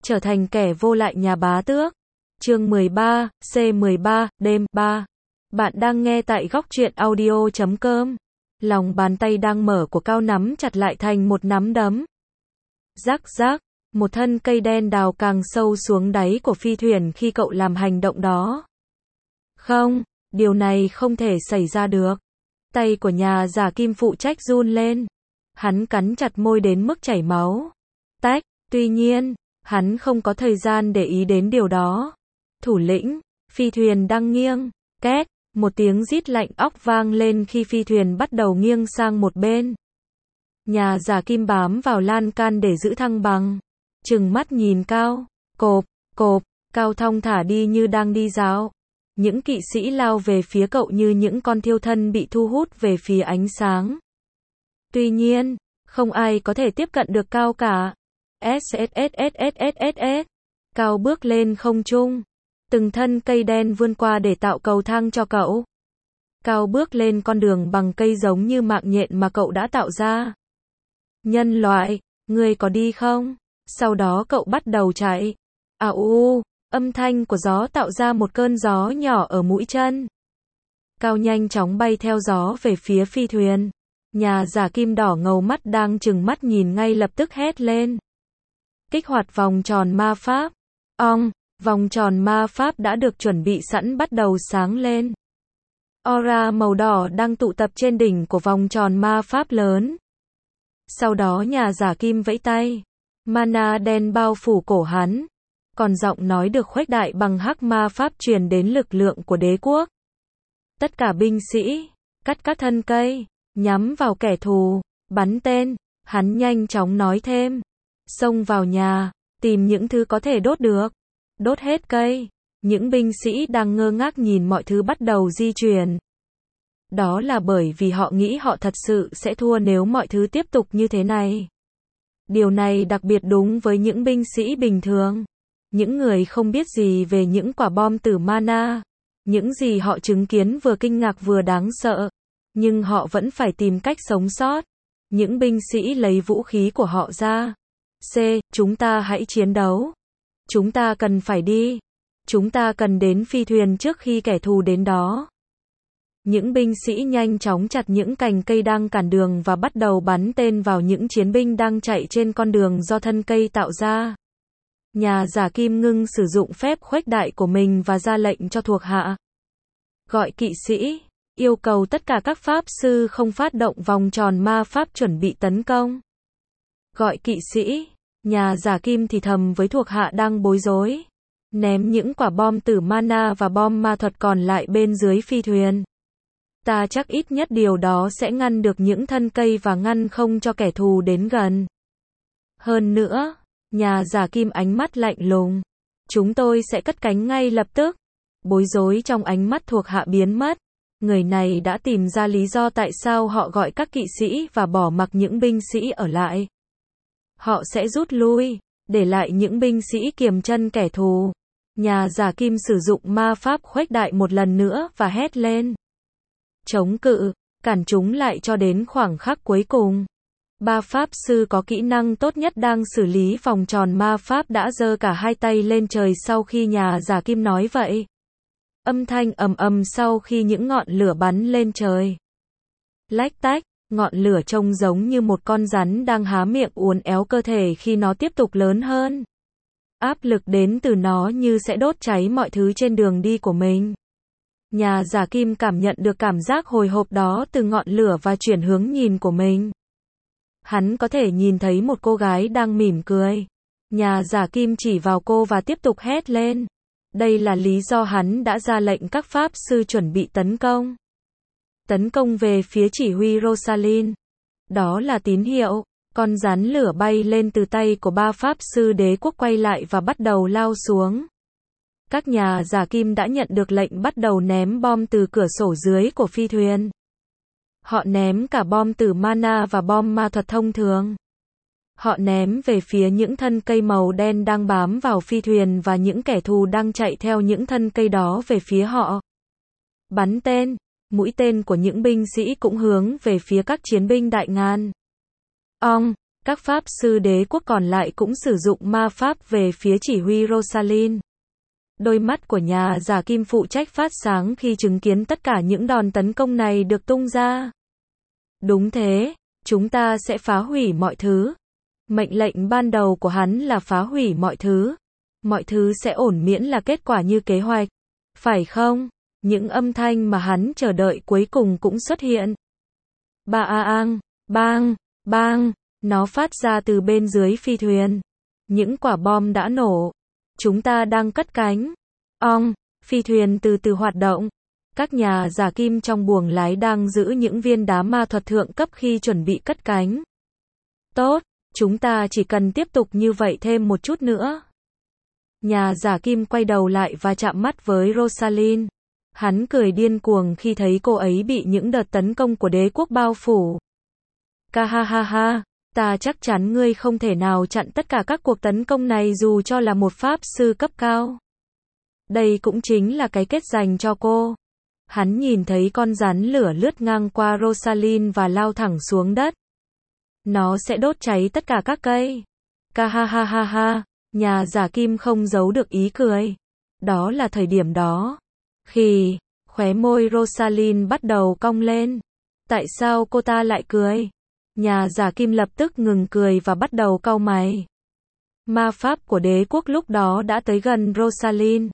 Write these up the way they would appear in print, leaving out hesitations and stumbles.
trở thành kẻ vô lại nhà bá tước. Chương 13, C13, đêm 3. Bạn đang nghe tại góc truyện audio.com. Lòng bàn tay đang mở của Cao nắm chặt lại thành một nắm đấm. Rắc rắc, một thân cây đen đào càng sâu xuống đáy của phi thuyền khi cậu làm hành động đó. Không, điều này không thể xảy ra được. Tay của nhà giả kim phụ trách run lên. Hắn cắn chặt môi đến mức chảy máu. Tách, tuy nhiên, hắn không có thời gian để ý đến điều đó. Thủ lĩnh, phi thuyền đang nghiêng. Két, một tiếng rít lạnh óc vang lên khi phi thuyền bắt đầu nghiêng sang một bên. Nhà giả kim bám vào lan can để giữ thăng bằng. Trừng mắt nhìn Cao. Cộp, cộp, Cao thong thả đi như đang đi dạo. Những kỵ sĩ lao về phía cậu như những con thiêu thân bị thu hút về phía ánh sáng. Tuy nhiên, không ai có thể tiếp cận được Cao cả. SSSSSSS. Cao bước lên không trung. Từng thân cây đen vươn qua để tạo cầu thang cho cậu. Cao bước lên con đường bằng cây giống như mạng nhện mà cậu đã tạo ra. Nhân loại, ngươi có đi không? Sau đó cậu bắt đầu chạy. Âm thanh của gió tạo ra một cơn gió nhỏ ở mũi chân. Cao nhanh chóng bay theo gió về phía phi thuyền. Nhà giả kim đỏ ngầu mắt đang trừng mắt nhìn ngay lập tức hét lên. Kích hoạt vòng tròn ma pháp. Vòng tròn ma pháp đã được chuẩn bị sẵn bắt đầu sáng lên. Aura màu đỏ đang tụ tập trên đỉnh của vòng tròn ma pháp lớn. Sau đó nhà giả kim vẫy tay. Mana đen bao phủ cổ hắn. Còn giọng nói được khuếch đại bằng hắc ma pháp truyền đến lực lượng của đế quốc. Tất cả binh sĩ, cắt các thân cây, nhắm vào kẻ thù, bắn tên, hắn nhanh chóng nói thêm. Xông vào nhà, tìm những thứ có thể đốt được. Đốt hết cây. Những binh sĩ đang ngơ ngác nhìn mọi thứ bắt đầu di chuyển. Đó là bởi vì họ nghĩ họ thật sự sẽ thua nếu mọi thứ tiếp tục như thế này. Điều này đặc biệt đúng với những binh sĩ bình thường. Những người không biết gì về những quả bom tử mana. Những gì họ chứng kiến vừa kinh ngạc vừa đáng sợ. Nhưng họ vẫn phải tìm cách sống sót. Những binh sĩ lấy vũ khí của họ ra. Chúng ta hãy chiến đấu. Chúng ta cần phải đi. Chúng ta cần đến phi thuyền trước khi kẻ thù đến đó. Những binh sĩ nhanh chóng chặt những cành cây đang cản đường và bắt đầu bắn tên vào những chiến binh đang chạy trên con đường do thân cây tạo ra. Nhà giả kim ngưng sử dụng phép khuếch đại của mình và ra lệnh cho thuộc hạ. Gọi kỵ sĩ, yêu cầu tất cả các pháp sư không phát động vòng tròn ma pháp chuẩn bị tấn công. Gọi kỵ sĩ, nhà giả kim thì thầm với thuộc hạ đang bối rối. Ném những quả bom tử mana và bom ma thuật còn lại bên dưới phi thuyền. Ta chắc ít nhất điều đó sẽ ngăn được những thân cây và ngăn không cho kẻ thù đến gần. Hơn nữa, nhà giả kim ánh mắt lạnh lùng. Chúng tôi sẽ cất cánh ngay lập tức. Bối rối trong ánh mắt thuộc hạ biến mất. Người này đã tìm ra lý do tại sao họ gọi các kỵ sĩ và bỏ mặc những binh sĩ ở lại. Họ sẽ rút lui, để lại những binh sĩ kiềm chân kẻ thù. Nhà giả kim sử dụng ma pháp khuếch đại một lần nữa và hét lên. Chống cự, cản chúng lại cho đến khoảng khắc cuối cùng. Ba pháp sư có kỹ năng tốt nhất đang xử lý vòng tròn ma pháp đã giơ cả hai tay lên trời sau khi nhà giả kim nói vậy. Âm thanh ầm ầm sau khi những ngọn lửa bắn lên trời. Lách tách, ngọn lửa trông giống như một con rắn đang há miệng uốn éo cơ thể khi nó tiếp tục lớn hơn. Áp lực đến từ nó như sẽ đốt cháy mọi thứ trên đường đi của mình. Nhà giả kim cảm nhận được cảm giác hồi hộp đó từ ngọn lửa và chuyển hướng nhìn của mình. Hắn có thể nhìn thấy một cô gái đang mỉm cười. Nhà giả kim chỉ vào cô và tiếp tục hét lên. Đây là lý do hắn đã ra lệnh các pháp sư chuẩn bị tấn công. Tấn công về phía chỉ huy Rosalind. Đó là tín hiệu. Con rắn lửa bay lên từ tay của ba pháp sư đế quốc quay lại và bắt đầu lao xuống. Các nhà giả kim đã nhận được lệnh bắt đầu ném bom từ cửa sổ dưới của phi thuyền. Họ ném cả bom tử mana và bom ma thuật thông thường. Họ ném về phía những thân cây màu đen đang bám vào phi thuyền và những kẻ thù đang chạy theo những thân cây đó về phía họ. Bắn tên, mũi tên của những binh sĩ cũng hướng về phía các chiến binh đại ngàn. Các pháp sư đế quốc còn lại cũng sử dụng ma pháp về phía chỉ huy Rosalind. Đôi mắt của nhà giả kim phụ trách phát sáng khi chứng kiến tất cả những đòn tấn công này được tung ra. Đúng thế, chúng ta sẽ phá hủy mọi thứ. Mệnh lệnh ban đầu của hắn là phá hủy mọi thứ. Mọi thứ sẽ ổn miễn là kết quả như kế hoạch. Phải không? Những âm thanh mà hắn chờ đợi cuối cùng cũng xuất hiện. Bang, bang, bang, nó phát ra từ bên dưới phi thuyền. Những quả bom đã nổ. Chúng ta đang cất cánh. Phi thuyền từ từ hoạt động. Các nhà giả kim trong buồng lái đang giữ những viên đá ma thuật thượng cấp khi chuẩn bị cất cánh. Tốt, chúng ta chỉ cần tiếp tục như vậy thêm một chút nữa. Nhà giả kim quay đầu lại và chạm mắt với Rosalind. Hắn cười điên cuồng khi thấy cô ấy bị những đợt tấn công của đế quốc bao phủ. Ha, ta chắc chắn ngươi không thể nào chặn tất cả các cuộc tấn công này dù cho là một pháp sư cấp cao. Đây cũng chính là cái kết dành cho cô. Hắn nhìn thấy con rắn lửa lướt ngang qua Rosalind và lao thẳng xuống đất. Nó sẽ đốt cháy tất cả các cây. Ha, nhà giả kim không giấu được ý cười. Đó là thời điểm đó. Khi khóe môi Rosalind bắt đầu cong lên. Tại sao cô ta lại cười? Nhà giả kim lập tức ngừng cười và bắt đầu cau mày. Ma pháp của đế quốc lúc đó đã tới gần Rosalind.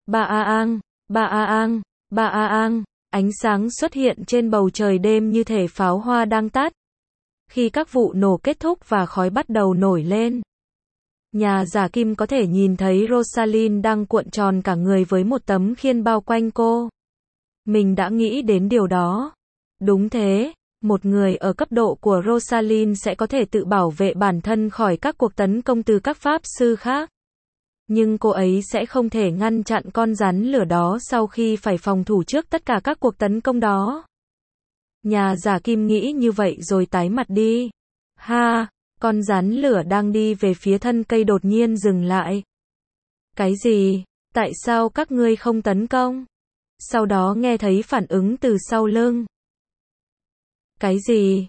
Ba-a-ang, ánh sáng xuất hiện trên bầu trời đêm như thể pháo hoa đang tắt. Khi các vụ nổ kết thúc và khói bắt đầu nổi lên, nhà giả kim có thể nhìn thấy Rosalind đang cuộn tròn cả người với một tấm khiên bao quanh cô. Mình đã nghĩ đến điều đó. Đúng thế, một người ở cấp độ của Rosalind sẽ có thể tự bảo vệ bản thân khỏi các cuộc tấn công từ các pháp sư khác. Nhưng cô ấy sẽ không thể ngăn chặn con rắn lửa đó sau khi phải phòng thủ trước tất cả các cuộc tấn công đó. Nhà giả kim nghĩ như vậy rồi tái mặt đi. Con rắn lửa đang đi về phía thân cây đột nhiên dừng lại. Cái gì? Tại sao các ngươi không tấn công? Sau đó nghe thấy phản ứng từ sau lưng. Cái gì?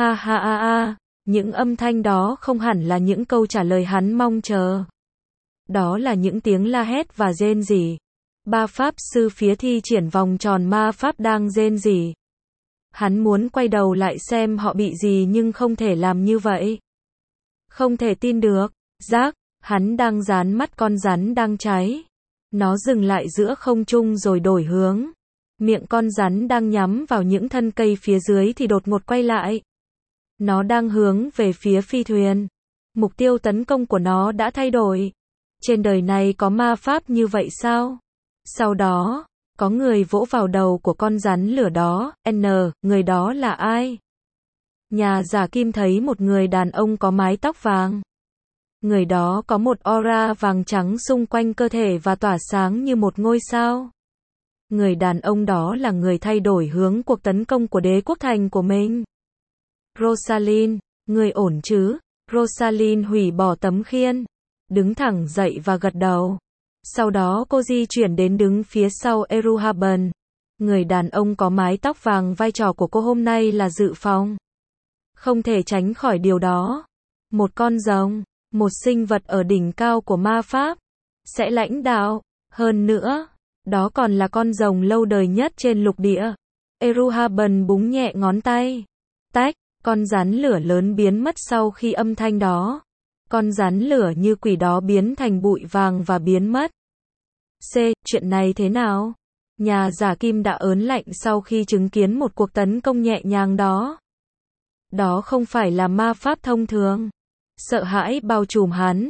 Những âm thanh đó không hẳn là những câu trả lời hắn mong chờ. Đó là những tiếng la hét và rên rỉ. Ba pháp sư phía thi triển vòng tròn ma pháp đang rên rỉ. Hắn muốn quay đầu lại xem họ bị gì nhưng không thể làm như vậy. Không thể tin được. Hắn đang dán mắt con rắn đang cháy. Nó dừng lại giữa không trung rồi đổi hướng. Miệng con rắn đang nhắm vào những thân cây phía dưới thì đột ngột quay lại. Nó đang hướng về phía phi thuyền. Mục tiêu tấn công của nó đã thay đổi. Trên đời này có ma pháp như vậy sao? Sau đó, có người vỗ vào đầu của con rắn lửa đó. Người đó là ai? Nhà giả kim thấy một người đàn ông có mái tóc vàng. Người đó có một aura vàng trắng xung quanh cơ thể và tỏa sáng như một ngôi sao. Người đàn ông đó là người thay đổi hướng cuộc tấn công của đế quốc thành của mình. Rosalind, người ổn chứ? Rosalind hủy bỏ tấm khiên, đứng thẳng dậy và gật đầu. Sau đó cô di chuyển đến đứng phía sau Eruhaben. Người đàn ông có mái tóc vàng, vai trò của cô hôm nay là dự phòng. Không thể tránh khỏi điều đó. Một con rồng, một sinh vật ở đỉnh cao của ma pháp, sẽ lãnh đạo. Hơn nữa, đó còn là con rồng lâu đời nhất trên lục địa. Eruhaben búng nhẹ ngón tay. Tách, con rắn lửa lớn biến mất sau khi âm thanh đó. Con rắn lửa như quỷ đó biến thành bụi vàng và biến mất. Chuyện này thế nào? Nhà giả kim đã ớn lạnh sau khi chứng kiến một cuộc tấn công nhẹ nhàng đó. Đó không phải là ma pháp thông thường. Sợ hãi bao trùm hắn.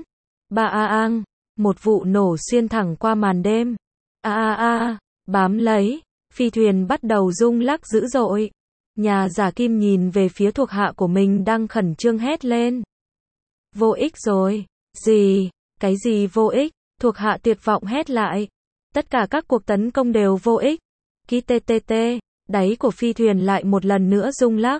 Một vụ nổ xuyên thẳng qua màn đêm. Bám lấy. Phi thuyền bắt đầu rung lắc dữ dội. Nhà giả kim nhìn về phía thuộc hạ của mình đang khẩn trương hét lên. Vô ích rồi. Gì? Cái gì vô ích? Thuộc hạ tuyệt vọng hét lại. Tất cả các cuộc tấn công đều vô ích. Đáy của phi thuyền lại một lần nữa rung lắc.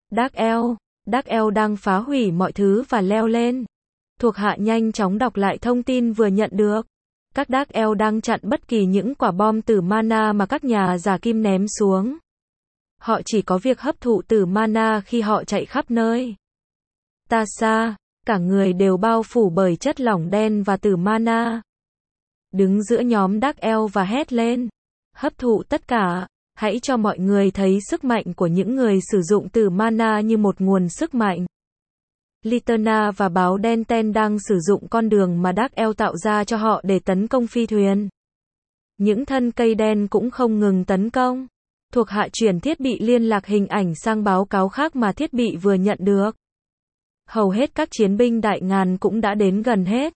Dark Elf đang phá hủy mọi thứ và leo lên. Thuộc hạ nhanh chóng đọc lại thông tin vừa nhận được. Các Dark Elf đang chặn bất kỳ những quả bom tử mana mà các nhà giả kim ném xuống. Họ chỉ có việc hấp thụ tử mana khi họ chạy khắp nơi. Tasa, cả người đều bao phủ bởi chất lỏng đen và tử mana. Đứng giữa nhóm Dark Elf và hét lên. Hấp thụ tất cả, hãy cho mọi người thấy sức mạnh của những người sử dụng tử mana như một nguồn sức mạnh. Litanna và báo đen Ten đang sử dụng con đường mà Dark Elf tạo ra cho họ để tấn công phi thuyền. Những thân cây đen cũng không ngừng tấn công. Thuộc hạ chuyển thiết bị liên lạc hình ảnh sang báo cáo khác mà thiết bị vừa nhận được. Hầu hết các chiến binh đại ngàn cũng đã đến gần hết.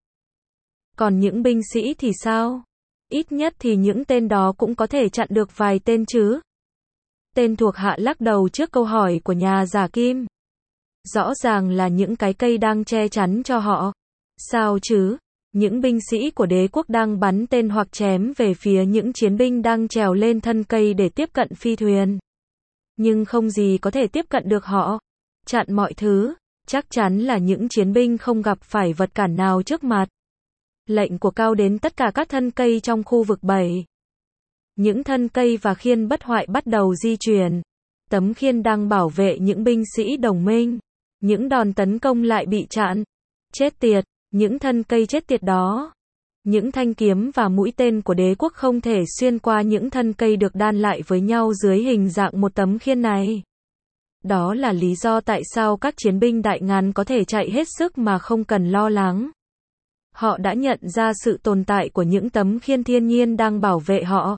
Còn những binh sĩ thì sao? Ít nhất thì những tên đó cũng có thể chặn được vài tên chứ. Tên thuộc hạ lắc đầu trước câu hỏi của nhà giả kim. Rõ ràng là những cái cây đang che chắn cho họ. Sao chứ? Những binh sĩ của đế quốc đang bắn tên hoặc chém về phía những chiến binh đang trèo lên thân cây để tiếp cận phi thuyền. Nhưng không gì có thể tiếp cận được họ. Chặn mọi thứ. Chắc chắn là những chiến binh không gặp phải vật cản nào trước mặt. Lệnh của Cao đến tất cả các thân cây trong khu vực 7. Những thân cây và khiên bất hoại bắt đầu di chuyển. Tấm khiên đang bảo vệ những binh sĩ đồng minh. Những đòn tấn công lại bị chặn. Chết tiệt, những thân cây chết tiệt đó. Những thanh kiếm và mũi tên của đế quốc không thể xuyên qua những thân cây được đan lại với nhau dưới hình dạng một tấm khiên này. Đó là lý do tại sao các chiến binh đại ngàn có thể chạy hết sức mà không cần lo lắng. Họ đã nhận ra sự tồn tại của những tấm khiên thiên nhiên đang bảo vệ họ.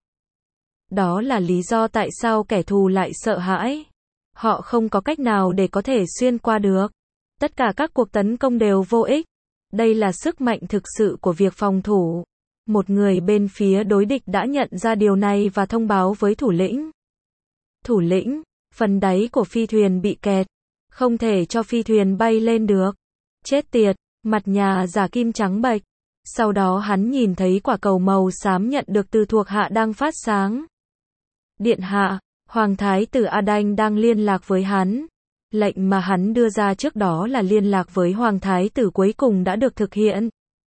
Đó là lý do tại sao kẻ thù lại sợ hãi. Họ không có cách nào để có thể xuyên qua được. Tất cả các cuộc tấn công đều vô ích. Đây là sức mạnh thực sự của việc phòng thủ. Một người bên phía đối địch đã nhận ra điều này và thông báo với thủ lĩnh. Thủ lĩnh, phần đáy của phi thuyền bị kẹt. Không thể cho phi thuyền bay lên được. Chết tiệt, mặt nhà giả kim trắng bệch. Sau đó hắn nhìn thấy quả cầu màu xám nhận được từ thuộc hạ đang phát sáng. Điện hạ, Hoàng thái tử Adanh đang liên lạc với hắn. Lệnh mà hắn đưa ra trước đó là liên lạc với Hoàng thái tử cuối cùng đã được thực hiện.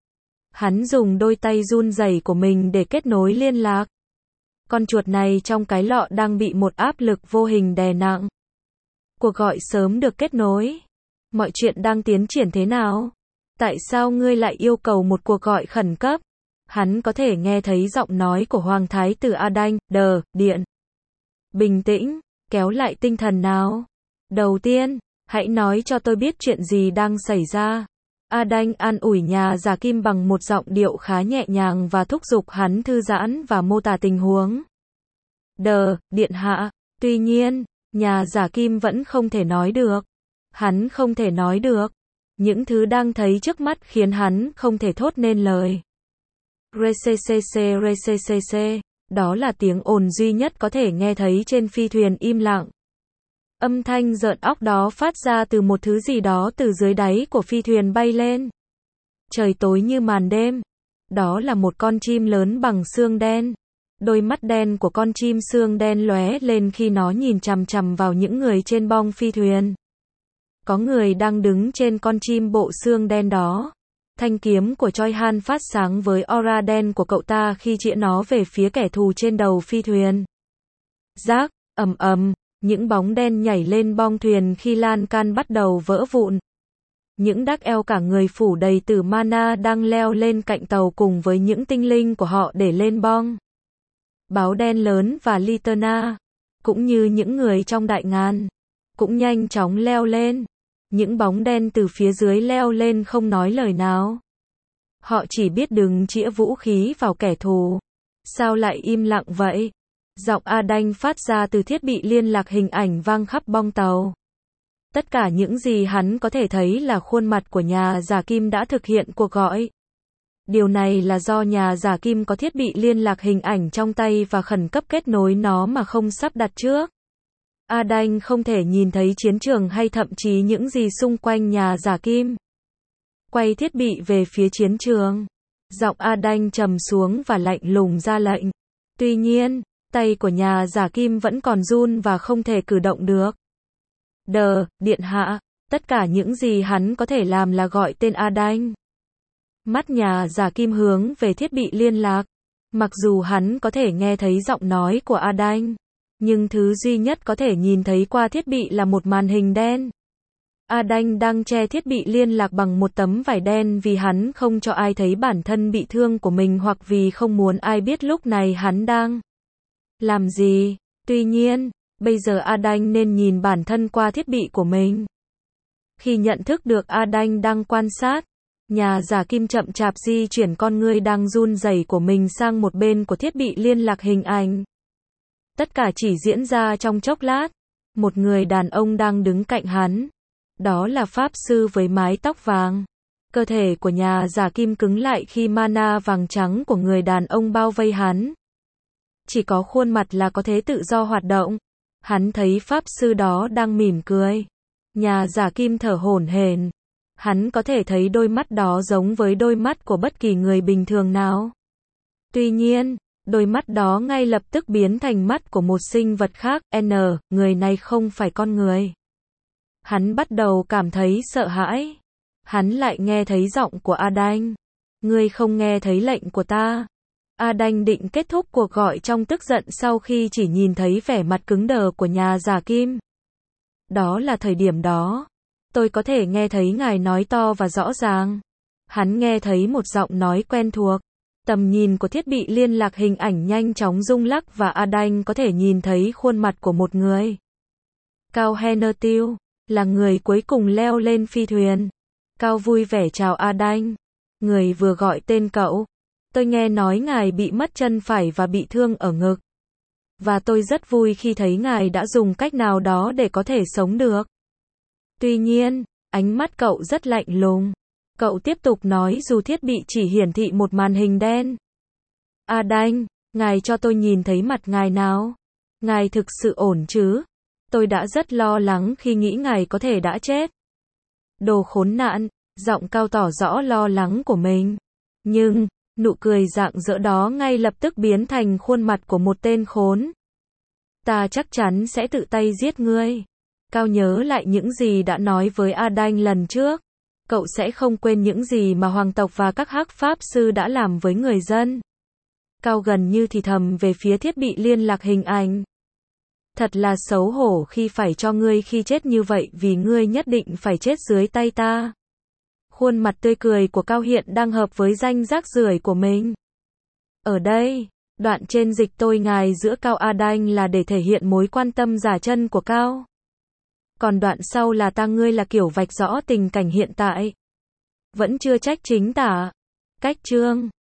Hắn dùng đôi tay run rẩy của mình để kết nối liên lạc. Con chuột này trong cái lọ đang bị một áp lực vô hình đè nặng. Cuộc gọi sớm được kết nối. Mọi chuyện đang tiến triển thế nào? Tại sao ngươi lại yêu cầu một cuộc gọi khẩn cấp? Hắn có thể nghe thấy giọng nói của Hoàng thái tử Adanh, điện. Bình tĩnh, kéo lại tinh thần nào. Đầu tiên, hãy nói cho tôi biết chuyện gì đang xảy ra. Adanh an ủi nhà giả kim bằng một giọng điệu khá nhẹ nhàng và thúc giục hắn thư giãn và mô tả tình huống. Điện hạ. Tuy nhiên, nhà giả kim vẫn không thể nói được. Hắn không thể nói được. Những thứ đang thấy trước mắt khiến hắn không thể thốt nên lời. Recccc, đó là tiếng ồn duy nhất có thể nghe thấy trên phi thuyền im lặng. Âm thanh rợn óc đó phát ra từ một thứ gì đó từ dưới đáy của phi thuyền bay lên. Trời tối như màn đêm. Đó là một con chim lớn bằng xương đen. Đôi mắt đen của con chim xương đen lóe lên khi nó nhìn chằm chằm vào những người trên bong phi thuyền. Có người đang đứng trên con chim bộ xương đen đó. Thanh kiếm của Choi Han phát sáng với aura đen của cậu ta khi chĩa nó về phía kẻ thù trên đầu phi thuyền. Rác, ầm ầm, những bóng đen nhảy lên bong thuyền khi lan can bắt đầu vỡ vụn. Những Dark Elf cả người phủ đầy tử mana đang leo lên cạnh tàu cùng với những tinh linh của họ để lên bong. Báo đen lớn và Litanna, cũng như những người trong đại ngàn, cũng nhanh chóng leo lên. Những bóng đen từ phía dưới leo lên không nói lời nào. Họ chỉ biết đừng chĩa vũ khí vào kẻ thù. Sao lại im lặng vậy? Giọng Adanh phát ra từ thiết bị liên lạc hình ảnh vang khắp bong tàu. Tất cả những gì hắn có thể thấy là khuôn mặt của nhà giả kim đã thực hiện cuộc gọi. Điều này là do nhà giả kim có thiết bị liên lạc hình ảnh trong tay và khẩn cấp kết nối nó mà không sắp đặt trước. Adanh không thể nhìn thấy chiến trường hay thậm chí những gì xung quanh nhà giả kim. Quay thiết bị về phía chiến trường. Giọng Adanh trầm xuống và lạnh lùng ra lệnh. Tuy nhiên, tay của nhà giả kim vẫn còn run và không thể cử động được. Điện hạ. Tất cả những gì hắn có thể làm là gọi tên Adanh. Mắt nhà giả kim hướng về thiết bị liên lạc. Mặc dù hắn có thể nghe thấy giọng nói của Adanh, nhưng thứ duy nhất có thể nhìn thấy qua thiết bị là một màn hình đen. A Đanh đang che thiết bị liên lạc bằng một tấm vải đen vì hắn không cho ai thấy bản thân bị thương của mình hoặc vì không muốn ai biết lúc này hắn đang làm gì. Tuy nhiên, bây giờ A Đanh nên nhìn bản thân qua thiết bị của mình. Khi nhận thức được A Đanh đang quan sát, nhà giả kim chậm chạp di chuyển con ngươi đang run rẩy của mình sang một bên của thiết bị liên lạc hình ảnh. Tất cả chỉ diễn ra trong chốc lát. Một người đàn ông đang đứng cạnh hắn. Đó là pháp sư với mái tóc vàng. Cơ thể của nhà giả kim cứng lại khi mana vàng trắng của người đàn ông bao vây hắn. Chỉ có khuôn mặt là có thể tự do hoạt động. Hắn thấy pháp sư đó đang mỉm cười. Nhà giả kim thở hổn hển. Hắn có thể thấy đôi mắt đó giống với đôi mắt của bất kỳ người bình thường nào. Tuy nhiên, đôi mắt đó ngay lập tức biến thành mắt của một sinh vật khác. Người này không phải con người. Hắn bắt đầu cảm thấy sợ hãi. Hắn lại nghe thấy giọng của A Đanh. Ngươi không nghe thấy lệnh của ta. A Đanh định kết thúc cuộc gọi trong tức giận sau khi chỉ nhìn thấy vẻ mặt cứng đờ của nhà giả kim. Đó là thời điểm đó. Tôi có thể nghe thấy ngài nói to và rõ ràng. Hắn nghe thấy một giọng nói quen thuộc. Tầm nhìn của thiết bị liên lạc hình ảnh nhanh chóng rung lắc và A Đanh có thể nhìn thấy khuôn mặt của một người. Cao Hennertil, là người cuối cùng leo lên phi thuyền. Cao vui vẻ chào A Đanh. Người vừa gọi tên cậu. Tôi nghe nói ngài bị mất chân phải và bị thương ở ngực. Và tôi rất vui khi thấy ngài đã dùng cách nào đó để có thể sống được. Tuy nhiên, ánh mắt cậu rất lạnh lùng. Cậu tiếp tục nói dù thiết bị chỉ hiển thị một màn hình đen. A Đanh, ngài cho tôi nhìn thấy mặt ngài nào. Ngài thực sự ổn chứ? Tôi đã rất lo lắng khi nghĩ ngài có thể đã chết. Đồ khốn nạn, giọng Cao tỏ rõ lo lắng của mình. Nhưng, nụ cười rạng rỡ đó ngay lập tức biến thành khuôn mặt của một tên khốn. Ta chắc chắn sẽ tự tay giết ngươi. Cao nhớ lại những gì đã nói với A Đanh lần trước. Cậu sẽ không quên những gì mà hoàng tộc và các hắc pháp sư đã làm với người dân. Cao gần như thì thầm về phía thiết bị liên lạc hình ảnh. Thật là xấu hổ khi phải cho ngươi khi chết như vậy vì ngươi nhất định phải chết dưới tay ta. Khuôn mặt tươi cười của Cao hiện đang hợp với danh rác rưởi của mình. Ở đây, đoạn trên dịch tôi ngài giữa Cao A Đanh là để thể hiện mối quan tâm giả chân của Cao. Còn đoạn sau là ta ngươi là kiểu vạch rõ tình cảnh hiện tại. Vẫn chưa trách chính tả. Cách chương